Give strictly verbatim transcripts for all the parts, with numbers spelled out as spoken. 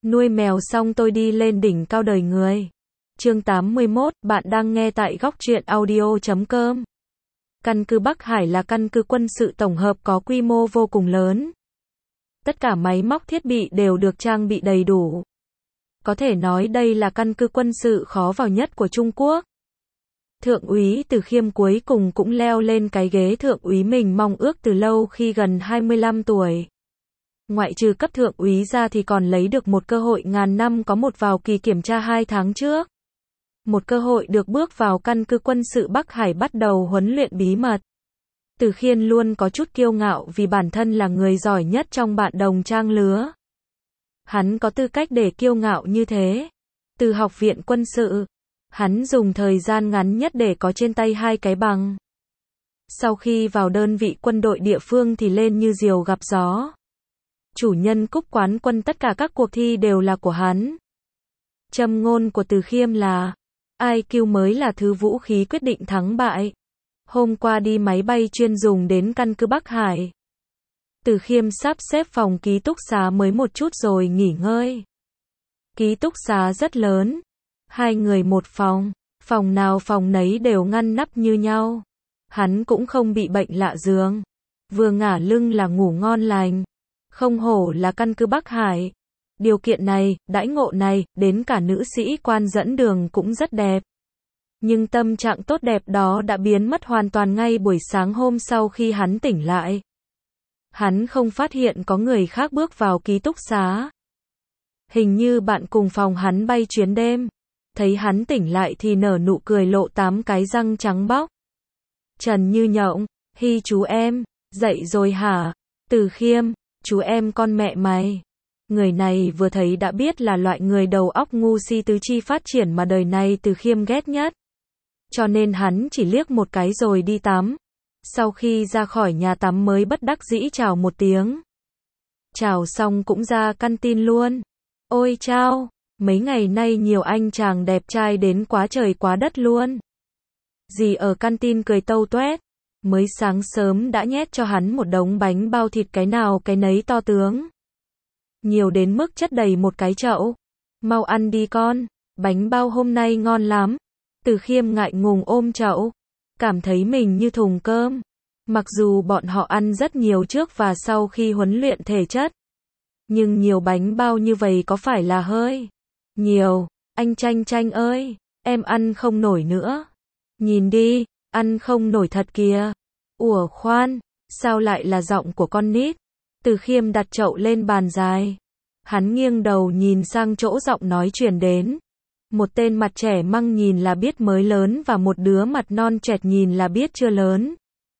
Nuôi mèo xong tôi đi lên đỉnh cao đời người. Chương tám mươi mốt, bạn đang nghe tại góc truyện audio chấm com. Căn cứ Bắc Hải là căn cứ quân sự tổng hợp có quy mô vô cùng lớn. Tất cả máy móc thiết bị đều được trang bị đầy đủ. Có thể nói đây là căn cứ quân sự khó vào nhất của Trung Quốc. Thượng úy Từ Khiêm cuối cùng cũng leo lên cái ghế thượng úy mình mong ước từ lâu khi gần hai mươi lăm tuổi. Ngoại trừ cấp thượng úy ra thì còn lấy được một cơ hội ngàn năm có một vào kỳ kiểm tra hai tháng trước. Một cơ hội được bước vào căn cứ quân sự Bắc Hải bắt đầu huấn luyện bí mật. Từ Khiêm luôn có chút kiêu ngạo vì bản thân là người giỏi nhất trong bạn đồng trang lứa. Hắn có tư cách để kiêu ngạo như thế. Từ học viện quân sự, hắn dùng thời gian ngắn nhất để có trên tay hai cái bằng. Sau khi vào đơn vị quân đội địa phương thì lên như diều gặp gió. Chủ nhân cúp quán quân tất cả các cuộc thi đều là của hắn. Châm ngôn của Từ Khiêm là i kiu mới là thứ vũ khí quyết định thắng bại. Hôm qua đi máy bay chuyên dùng đến căn cứ Bắc Hải. Từ Khiêm sắp xếp phòng ký túc xá mới một chút rồi nghỉ ngơi. Ký túc xá rất lớn. Hai người một phòng. Phòng nào phòng nấy đều ngăn nắp như nhau. Hắn cũng không bị bệnh lạ giường. Vừa ngả lưng là ngủ ngon lành. Không hổ là căn cứ Bắc Hải. Điều kiện này, đãi ngộ này, đến cả nữ sĩ quan dẫn đường cũng rất đẹp. Nhưng tâm trạng tốt đẹp đó đã biến mất hoàn toàn ngay buổi sáng hôm sau khi hắn tỉnh lại. Hắn không phát hiện có người khác bước vào ký túc xá. Hình như bạn cùng phòng hắn bay chuyến đêm. Thấy hắn tỉnh lại thì nở nụ cười lộ tám cái răng trắng bóc. Trần Như Nhộng, hi chú em, dậy rồi hả? Từ Khiêm, chú em con mẹ mày. Người này vừa thấy đã biết là loại người đầu óc ngu si tứ chi phát triển mà đời này Từ Khiêm ghét nhất. Cho nên hắn chỉ liếc một cái rồi đi tắm. Sau khi ra khỏi nhà tắm mới bất đắc dĩ chào một tiếng. Chào xong cũng ra căn tin luôn. Ôi chao, mấy ngày nay nhiều anh chàng đẹp trai đến quá trời quá đất luôn. Dì ở căn tin cười tâu toét. Mới sáng sớm đã nhét cho hắn một đống bánh bao thịt cái nào cái nấy to tướng. Nhiều đến mức chất đầy một cái chậu. Mau ăn đi con, bánh bao hôm nay ngon lắm. Từ Khiêm ngại ngùng ôm chậu. Cảm thấy mình như thùng cơm. Mặc dù bọn họ ăn rất nhiều trước và sau khi huấn luyện thể chất. Nhưng nhiều bánh bao như vậy có phải là hơi nhiều. Anh Tranh Tranh ơi, em ăn không nổi nữa. Nhìn đi, ăn không nổi thật kìa. Ủa khoan, sao lại là giọng của con nít? Từ Khiêm đặt chậu lên bàn dài. Hắn nghiêng đầu nhìn sang chỗ giọng nói truyền đến. Một tên mặt trẻ măng nhìn là biết mới lớn và một đứa mặt non chẹt nhìn là biết chưa lớn.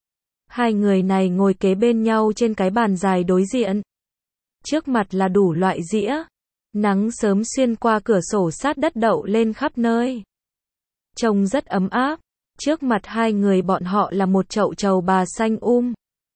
Hai người này ngồi kế bên nhau trên cái bàn dài đối diện. Trước mặt là đủ loại dĩa. Nắng sớm xuyên qua cửa sổ sát đất đậu lên khắp nơi. Trông rất ấm áp. Trước mặt hai người bọn họ là một chậu trầu bà xanh um.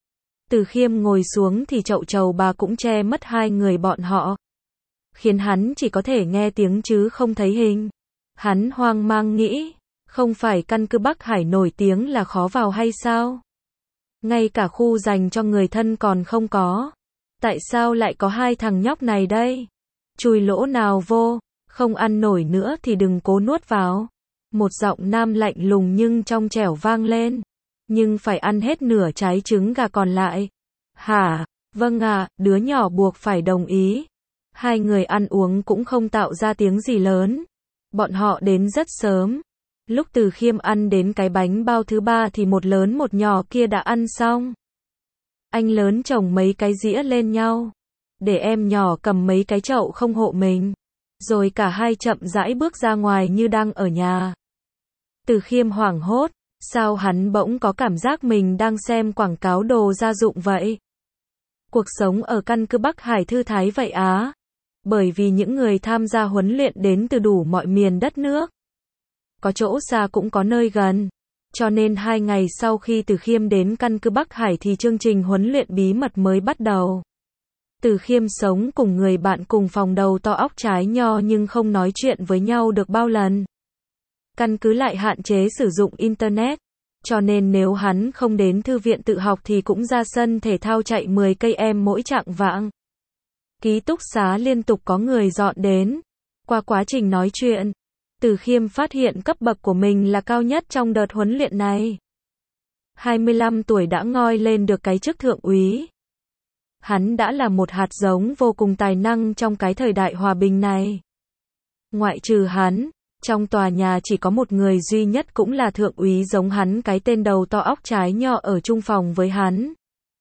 Từ Khiêm ngồi xuống thì chậu trầu bà cũng che mất hai người bọn họ. Khiến hắn chỉ có thể nghe tiếng chứ không thấy hình. Hắn hoang mang nghĩ, không phải căn cứ Bắc Hải nổi tiếng là khó vào hay sao? Ngay cả khu dành cho người thân còn không có. Tại sao lại có hai thằng nhóc này đây? Chùi lỗ nào vô, không ăn nổi nữa thì đừng cố nuốt vào. Một giọng nam lạnh lùng nhưng trong trẻo vang lên. Nhưng phải ăn hết nửa trái trứng gà còn lại. Hả? Vâng ạ, à, đứa nhỏ buộc phải đồng ý. Hai người ăn uống cũng không tạo ra tiếng gì lớn. Bọn họ đến rất sớm. Lúc Từ Khiêm ăn đến cái bánh bao thứ ba thì một lớn một nhỏ kia đã ăn xong. Anh lớn chồng mấy cái dĩa lên nhau. Để em nhỏ cầm mấy cái chậu không hộ mình. Rồi cả hai chậm rãi bước ra ngoài như đang ở nhà. Từ Khiêm hoảng hốt. Sao hắn bỗng có cảm giác mình đang xem quảng cáo đồ gia dụng vậy? Cuộc sống ở căn cứ Bắc Hải thư thái vậy á. Bởi vì những người tham gia huấn luyện đến từ đủ mọi miền đất nước. Có chỗ xa cũng có nơi gần. Cho nên hai ngày sau khi Từ Khiêm đến căn cứ Bắc Hải thì chương trình huấn luyện bí mật mới bắt đầu. Từ Khiêm sống cùng người bạn cùng phòng đầu to óc trái nho nhưng không nói chuyện với nhau được bao lần. Căn cứ lại hạn chế sử dụng Internet. Cho nên nếu hắn không đến thư viện tự học thì cũng ra sân thể thao chạy mười cây em mỗi chặng vạng. Ký túc xá liên tục có người dọn đến. Qua quá trình nói chuyện, Từ Khiêm phát hiện cấp bậc của mình là cao nhất trong đợt huấn luyện này. hai mươi lăm tuổi đã ngoi lên được cái chức thượng úy. Hắn đã là một hạt giống vô cùng tài năng trong cái thời đại hòa bình này. Ngoại trừ hắn, trong tòa nhà chỉ có một người duy nhất cũng là thượng úy giống hắn, cái tên đầu to óc trái nhọ ở chung phòng với hắn.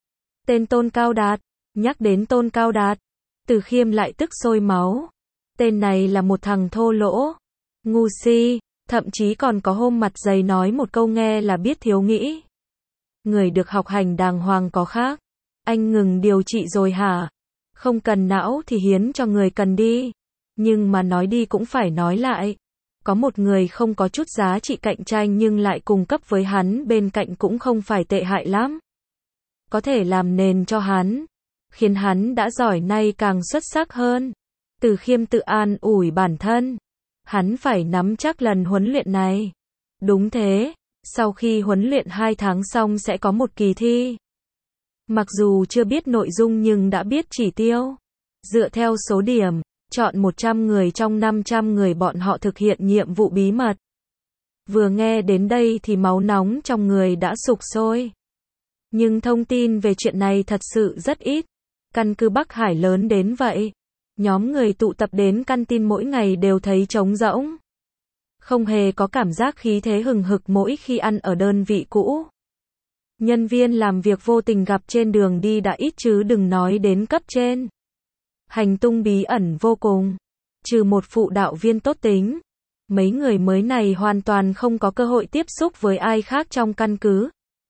Tên Tôn Cao Đạt. Nhắc đến Tôn Cao Đạt, Từ Khiêm lại tức sôi máu. Tên này là một thằng thô lỗ, ngu si, thậm chí còn có hôm mặt dày nói một câu nghe là biết thiếu nghĩ. Người được học hành đàng hoàng có khác. Anh ngừng điều trị rồi hả? Không cần não thì hiến cho người cần đi. Nhưng mà nói đi cũng phải nói lại. Có một người không có chút giá trị cạnh tranh nhưng lại cùng cấp với hắn bên cạnh cũng không phải tệ hại lắm. Có thể làm nền cho hắn, khiến hắn đã giỏi nay càng xuất sắc hơn. Từ Khiêm tự an ủi bản thân. Hắn phải nắm chắc lần huấn luyện này. Đúng thế, sau khi huấn luyện hai tháng xong sẽ có một kỳ thi. Mặc dù chưa biết nội dung nhưng đã biết chỉ tiêu. Dựa theo số điểm, chọn một trăm người trong năm trăm người bọn họ thực hiện nhiệm vụ bí mật. Vừa nghe đến đây thì máu nóng trong người đã sục sôi. Nhưng thông tin về chuyện này thật sự rất ít. Căn cứ Bắc Hải lớn đến vậy. Nhóm người tụ tập đến canteen mỗi ngày đều thấy trống rỗng. Không hề có cảm giác khí thế hừng hực mỗi khi ăn ở đơn vị cũ. Nhân viên làm việc vô tình gặp trên đường đi đã ít chứ đừng nói đến cấp trên. Hành tung bí ẩn vô cùng. Trừ một phụ đạo viên tốt tính, mấy người mới này hoàn toàn không có cơ hội tiếp xúc với ai khác trong căn cứ.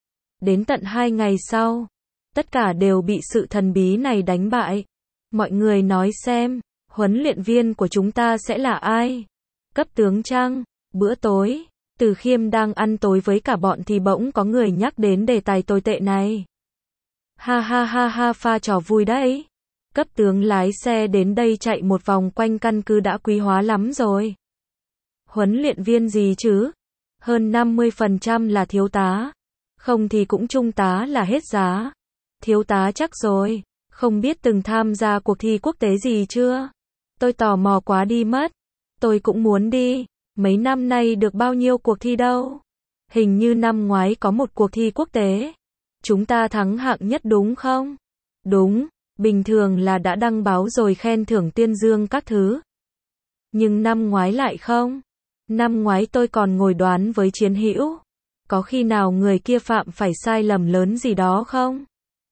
Đến tận hai ngày sau, tất cả đều bị sự thần bí này đánh bại. Mọi người nói xem, huấn luyện viên của chúng ta sẽ là ai? Cấp tướng chăng? Bữa tối, Từ Khiêm đang ăn tối với cả bọn thì bỗng có người nhắc đến đề tài tồi tệ này. Ha ha ha ha, pha trò vui đấy. Cấp tướng lái xe đến đây chạy một vòng quanh căn cứ đã quý hóa lắm rồi. Huấn luyện viên gì chứ? Hơn năm mươi phần trăm là thiếu tá. Không thì cũng trung tá là hết giá. Thiếu tá chắc rồi. Không biết từng tham gia cuộc thi quốc tế gì chưa? Tôi tò mò quá đi mất. Tôi cũng muốn đi. Mấy năm nay được bao nhiêu cuộc thi đâu? Hình như năm ngoái có một cuộc thi quốc tế. Chúng ta thắng hạng nhất đúng không? Đúng, bình thường là đã đăng báo rồi khen thưởng tuyên dương các thứ. Nhưng năm ngoái lại không. Năm ngoái tôi còn ngồi đoán với Chiến Hữu. Có khi nào người kia phạm phải sai lầm lớn gì đó không?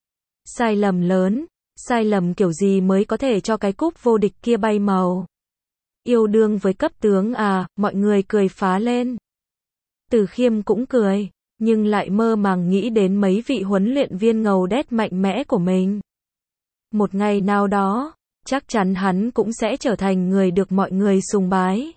Sai lầm lớn, sai lầm kiểu gì mới có thể cho cái cúp vô địch kia bay màu? Yêu đương với cấp tướng à, mọi người cười phá lên. Từ Khiêm cũng cười, nhưng lại mơ màng nghĩ đến mấy vị huấn luyện viên ngầu đét mạnh mẽ của mình. Một ngày nào đó, chắc chắn hắn cũng sẽ trở thành người được mọi người sùng bái.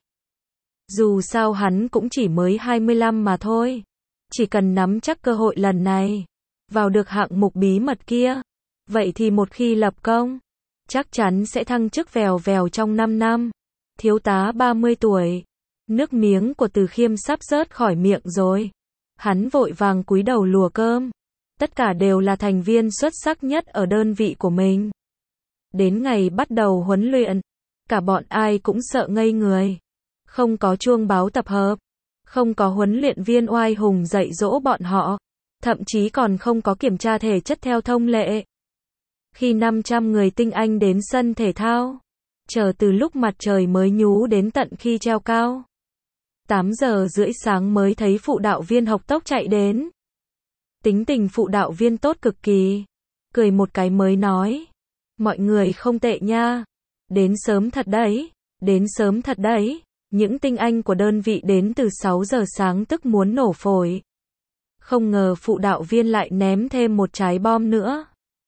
Dù sao hắn cũng chỉ mới hai mươi lăm mà thôi. Chỉ cần nắm chắc cơ hội lần này, vào được hạng mục bí mật kia, vậy thì một khi lập công, chắc chắn sẽ thăng chức vèo vèo trong năm năm. Thiếu tá ba mươi tuổi. Nước miếng của Từ Khiêm sắp rớt khỏi miệng rồi. Hắn vội vàng cúi đầu lùa cơm. Tất cả đều là thành viên xuất sắc nhất ở đơn vị của mình. Đến ngày bắt đầu huấn luyện, cả bọn ai cũng sợ ngây người. Không có chuông báo tập hợp, không có huấn luyện viên oai hùng dạy dỗ bọn họ, thậm chí còn không có kiểm tra thể chất theo thông lệ. Khi năm trăm người tinh anh đến sân thể thao, chờ từ lúc mặt trời mới nhú đến tận khi treo cao. tám giờ rưỡi sáng mới thấy phụ đạo viên học tốc chạy đến. Tính tình phụ đạo viên tốt cực kỳ. Cười một cái mới nói. Mọi người không tệ nha. Đến sớm thật đấy. Đến sớm thật đấy. Những tinh anh của đơn vị đến từ sáu giờ sáng tức muốn nổ phổi. Không ngờ phụ đạo viên lại ném thêm một trái bom nữa.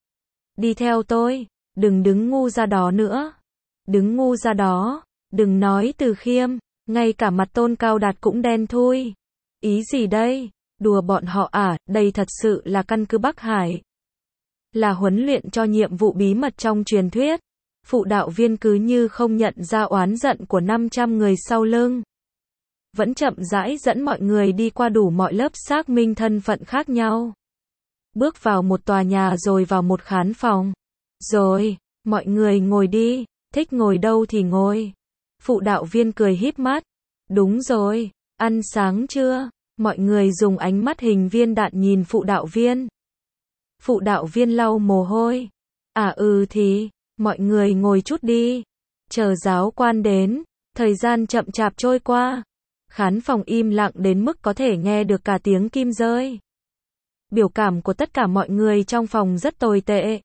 Đi theo tôi. Đừng đứng ngu ra đó nữa. Đứng ngu ra đó. Đừng nói Từ Khiêm. Ngay cả mặt Tôn Cao Đạt cũng đen thui. Ý gì đây? Đùa bọn họ à? Đây thật sự là căn cứ Bắc Hải. Là huấn luyện cho nhiệm vụ bí mật trong truyền thuyết. Phụ đạo viên cứ như không nhận ra oán giận của năm trăm người sau lưng. Vẫn chậm rãi dẫn mọi người đi qua đủ mọi lớp xác minh thân phận khác nhau. Bước vào một tòa nhà rồi vào một khán phòng. Rồi, Mọi người ngồi đi, thích ngồi đâu thì ngồi. Phụ đạo viên cười híp mắt. Đúng rồi, ăn sáng chưa? Mọi người dùng ánh mắt hình viên đạn nhìn phụ đạo viên. Phụ đạo viên lau mồ hôi. À ừ thì, mọi người ngồi chút đi. Chờ giáo quan đến, thời gian chậm chạp trôi qua. Khán phòng im lặng đến mức có thể nghe được cả tiếng kim rơi. Biểu cảm của tất cả mọi người trong phòng rất tồi tệ.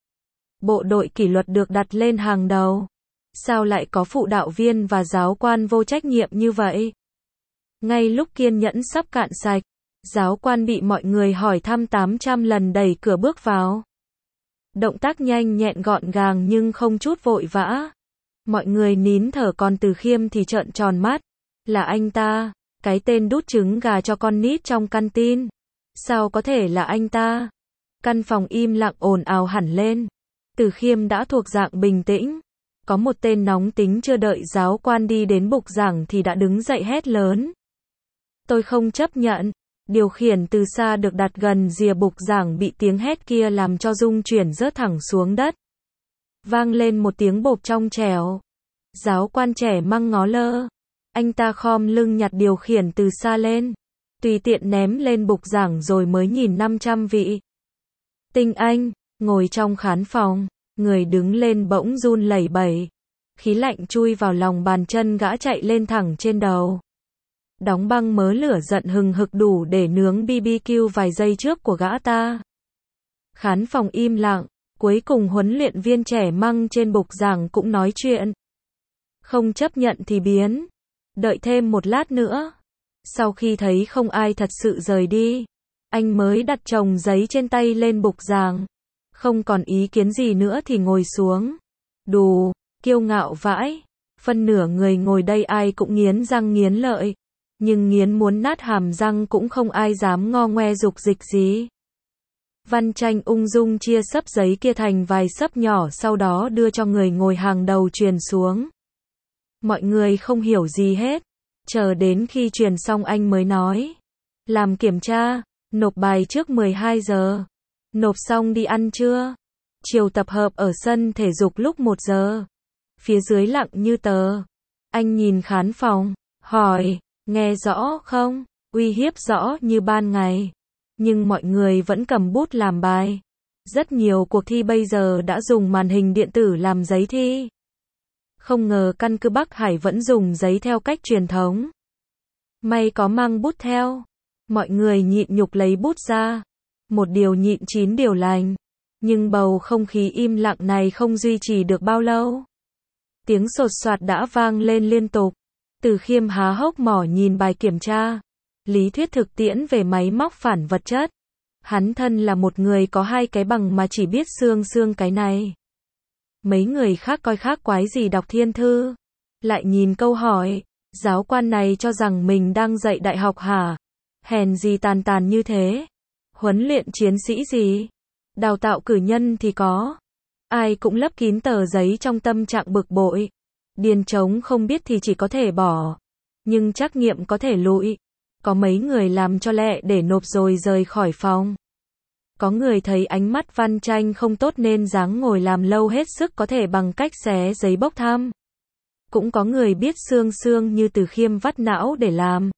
Bộ đội kỷ luật được đặt lên hàng đầu. Sao lại có phụ đạo viên và giáo quan vô trách nhiệm như vậy? Ngay lúc kiên nhẫn sắp cạn sạch, giáo quan bị mọi người hỏi thăm tám trăm lần đẩy cửa bước vào. Động tác nhanh nhẹn gọn gàng nhưng không chút vội vã. Mọi người nín thở, còn Từ Khiêm thì trợn tròn mắt. Là anh ta, cái tên đút trứng gà cho con nít trong căn tin. Sao có thể là anh ta? Căn phòng im lặng ồn ào hẳn lên. Từ Khiêm đã thuộc dạng bình tĩnh. Có một tên nóng tính chưa đợi giáo quan đi đến bục giảng thì đã đứng dậy hét lớn. Tôi không chấp nhận. Điều khiển từ xa được đặt gần rìa bục giảng bị tiếng hét kia làm cho rung chuyển rớt thẳng xuống đất. Vang lên một tiếng bộp trong trẻo. Giáo quan trẻ măng ngó lơ. Anh ta khom lưng nhặt điều khiển từ xa lên. Tùy tiện ném lên bục giảng rồi mới nhìn năm trăm vị tinh anh, ngồi trong khán phòng. Người đứng lên bỗng run lẩy bẩy. Khí lạnh chui vào lòng bàn chân gã chạy lên thẳng trên đầu. Đóng băng mớ lửa giận hừng hực đủ để nướng bê bê kiu vài giây trước của gã ta. Khán phòng im lặng, cuối cùng huấn luyện viên trẻ măng trên bục giảng cũng nói chuyện. Không chấp nhận thì biến. Đợi thêm một lát nữa. Sau khi thấy không ai thật sự rời đi, anh mới đặt chồng giấy trên tay lên bục giảng. Không còn ý kiến gì nữa thì ngồi xuống. Đù, kiêu ngạo vãi. Phân nửa người ngồi đây ai cũng nghiến răng nghiến lợi. Nhưng nghiến muốn nát hàm răng cũng không ai dám ngo ngoe dục dịch gì. Văn Tranh ung dung chia xấp giấy kia thành vài xấp nhỏ, sau đó đưa cho người ngồi hàng đầu truyền xuống. Mọi người không hiểu gì hết. Chờ đến khi truyền xong anh mới nói. Làm kiểm tra, nộp bài trước mười hai giờ. Nộp xong đi ăn trưa. Chiều tập hợp ở sân thể dục lúc một giờ. Phía dưới lặng như tờ. Anh nhìn khán phòng, hỏi, nghe rõ không? Uy hiếp rõ như ban ngày. Nhưng mọi người vẫn cầm bút làm bài. Rất nhiều cuộc thi bây giờ đã dùng màn hình điện tử làm giấy thi. Không ngờ căn cứ Bắc Hải vẫn dùng giấy theo cách truyền thống. May có mang bút theo. Mọi người nhịn nhục lấy bút ra. Một điều nhịn chín điều lành. Nhưng bầu không khí im lặng này không duy trì được bao lâu. Tiếng sột soạt đã vang lên liên tục. Từ Khiêm há hốc mỏ nhìn bài kiểm tra. Lý thuyết thực tiễn về máy móc phản vật chất. Hắn thân là một người có hai cái bằng mà chỉ biết xương xương cái này. Mấy người khác coi khác quái gì đọc thiên thư. Lại nhìn câu hỏi. Giáo quan này cho rằng mình đang dạy đại học hả? Hèn gì tàn tàn như thế? Huấn luyện chiến sĩ gì? Đào tạo cử nhân thì có. Ai cũng lấp kín tờ giấy trong tâm trạng bực bội. Điền trống không biết thì chỉ có thể bỏ. Nhưng trắc nghiệm có thể lụi. Có mấy người làm cho lẹ để nộp rồi rời khỏi phòng. Có người thấy ánh mắt Văn Tranh không tốt nên dáng ngồi làm lâu hết sức có thể bằng cách xé giấy bốc thăm. Cũng có người biết xương xương như Từ Khiêm vắt não để làm.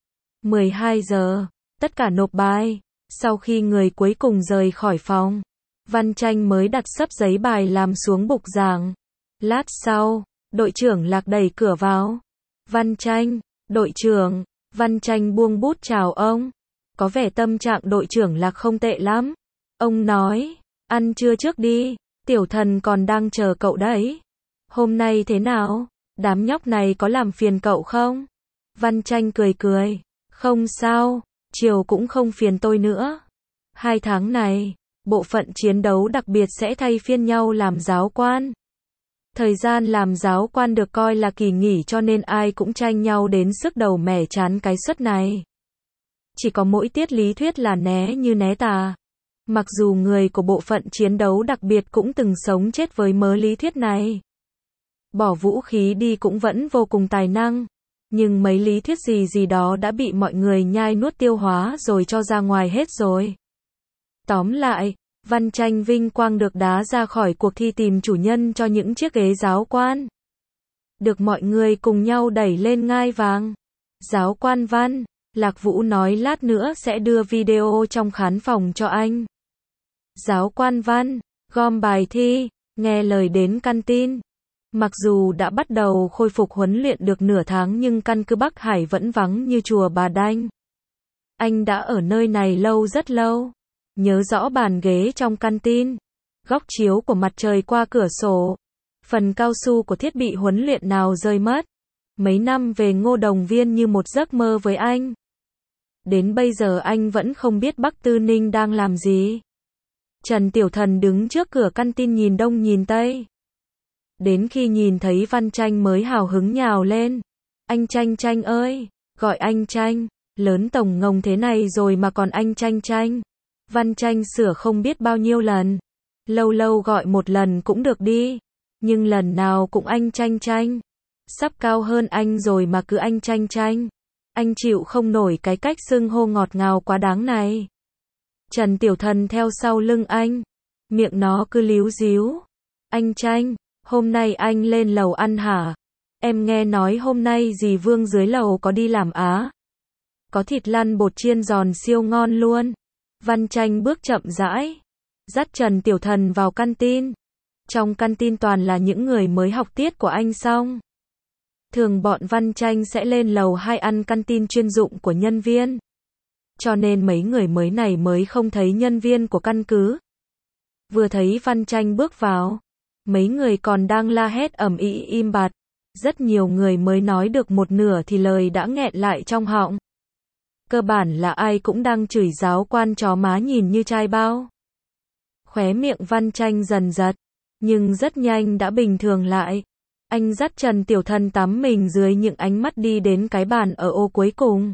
mười hai giờ, tất cả nộp bài. Sau khi người cuối cùng rời khỏi phòng, Văn Tranh mới đặt xấp giấy bài làm xuống bục giảng. Lát sau, đội trưởng Lạc đẩy cửa vào. Văn Tranh, đội trưởng. Văn Tranh buông bút chào ông. Có vẻ tâm trạng đội trưởng Lạc không tệ lắm. Ông nói, ăn trưa trước đi, tiểu thần còn đang chờ cậu đấy. Hôm nay thế nào? Đám nhóc này có làm phiền cậu không? Văn Tranh cười cười. Không sao, chiều cũng không phiền tôi nữa. Hai tháng này, bộ phận chiến đấu đặc biệt sẽ thay phiên nhau làm giáo quan. Thời gian làm giáo quan được coi là kỳ nghỉ cho nên ai cũng tranh nhau đến sức đầu mẻ chán cái suất này. Chỉ có mỗi tiết lý thuyết là né như né tà. Mặc dù người của bộ phận chiến đấu đặc biệt cũng từng sống chết với mớ lý thuyết này. Bỏ vũ khí đi cũng vẫn vô cùng tài năng. Nhưng mấy lý thuyết gì gì đó đã bị mọi người nhai nuốt tiêu hóa rồi cho ra ngoài hết rồi. Tóm lại, Văn Tranh vinh quang được đá ra khỏi cuộc thi tìm chủ nhân cho những chiếc ghế giáo quan. Được mọi người cùng nhau đẩy lên ngai vàng. Giáo quan Văn, Lạc Vũ nói lát nữa sẽ đưa video trong khán phòng cho anh. Giáo quan Văn, gom bài thi, nghe lời đến căn tin. Mặc dù đã bắt đầu khôi phục huấn luyện được nửa tháng nhưng căn cứ Bắc Hải vẫn vắng như chùa Bà Đanh. Anh đã ở nơi này lâu rất lâu. Nhớ rõ bàn ghế trong căn tin, góc chiếu của mặt trời qua cửa sổ, phần cao su của thiết bị huấn luyện nào rơi mất. Mấy năm về Ngô Đồng Viên như một giấc mơ với anh. Đến bây giờ anh vẫn không biết Bắc Tư Ninh đang làm gì. Trần Tiểu Thần đứng trước cửa căn tin nhìn đông nhìn tây. Đến khi nhìn thấy Văn Tranh mới hào hứng nhào lên. Anh Tranh Tranh ơi, gọi anh Tranh, lớn tổng ngông thế này rồi mà còn anh Tranh Tranh. Văn Tranh sửa không biết bao nhiêu lần. Lâu lâu gọi một lần cũng được đi. Nhưng lần nào cũng anh Tranh Tranh. Sắp cao hơn anh rồi mà cứ anh Tranh Tranh. Anh chịu không nổi cái cách xưng hô ngọt ngào quá đáng này. Trần Tiểu Thần theo sau lưng anh. Miệng nó cứ líu díu. Anh Tranh, hôm nay anh lên lầu ăn hả? Em nghe nói hôm nay dì Vương dưới lầu có đi làm á. Có thịt lăn bột chiên giòn siêu ngon luôn. Văn Tranh bước chậm rãi, dắt Trần Tiểu Thần vào căn tin. Trong căn tin toàn là những người mới học tiết của anh xong. Thường bọn Văn Tranh sẽ lên lầu hai ăn căn tin chuyên dụng của nhân viên. Cho nên mấy người mới này mới không thấy nhân viên của căn cứ. Vừa thấy Văn Tranh bước vào, mấy người còn đang la hét ầm ĩ im bặt. Rất nhiều người mới nói được một nửa thì lời đã nghẹn lại trong họng. Cơ bản là ai cũng đang chửi giáo quan chó má nhìn như chai bao. Khóe miệng Văn Tranh dần giật, nhưng rất nhanh đã bình thường lại. Anh dắt Trần Tiểu Thần tắm mình dưới những ánh mắt đi đến cái bàn ở ô cuối cùng.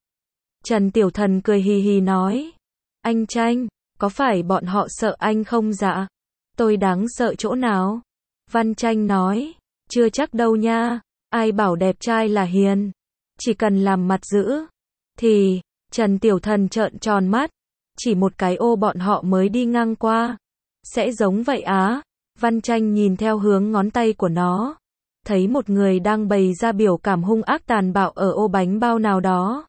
Trần Tiểu Thần cười hì hì nói, anh Tranh, có phải bọn họ sợ anh không dạ? Tôi đáng sợ chỗ nào? Văn Tranh nói, chưa chắc đâu nha, ai bảo đẹp trai là hiền, chỉ cần làm mặt dữ. Thì, Trần Tiểu Thần trợn tròn mắt, chỉ một cái ô bọn họ mới đi ngang qua. Sẽ giống vậy á? Văn Tranh nhìn theo hướng ngón tay của nó, thấy một người đang bày ra biểu cảm hung ác tàn bạo ở ô bánh bao nào đó.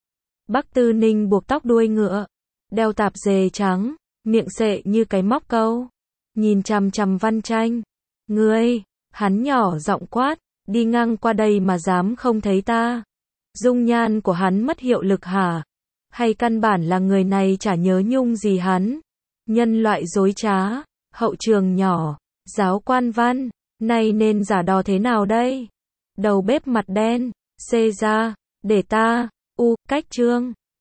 Bắc Tư Ninh buộc tóc đuôi ngựa, đeo tạp dề trắng, miệng sệ như cái móc câu, nhìn chằm chằm Văn Tranh. Ngươi, hắn nhỏ giọng quát, đi ngang qua đây mà dám không thấy ta. Dung nhan của hắn mất hiệu lực hả? Hay căn bản là người này chả nhớ nhung gì hắn? Nhân loại dối trá, hậu trường nhỏ, giáo quan Văn, nay nên giả đò thế nào đây? Đầu bếp mặt đen, xê ra, để ta, u, cách trương.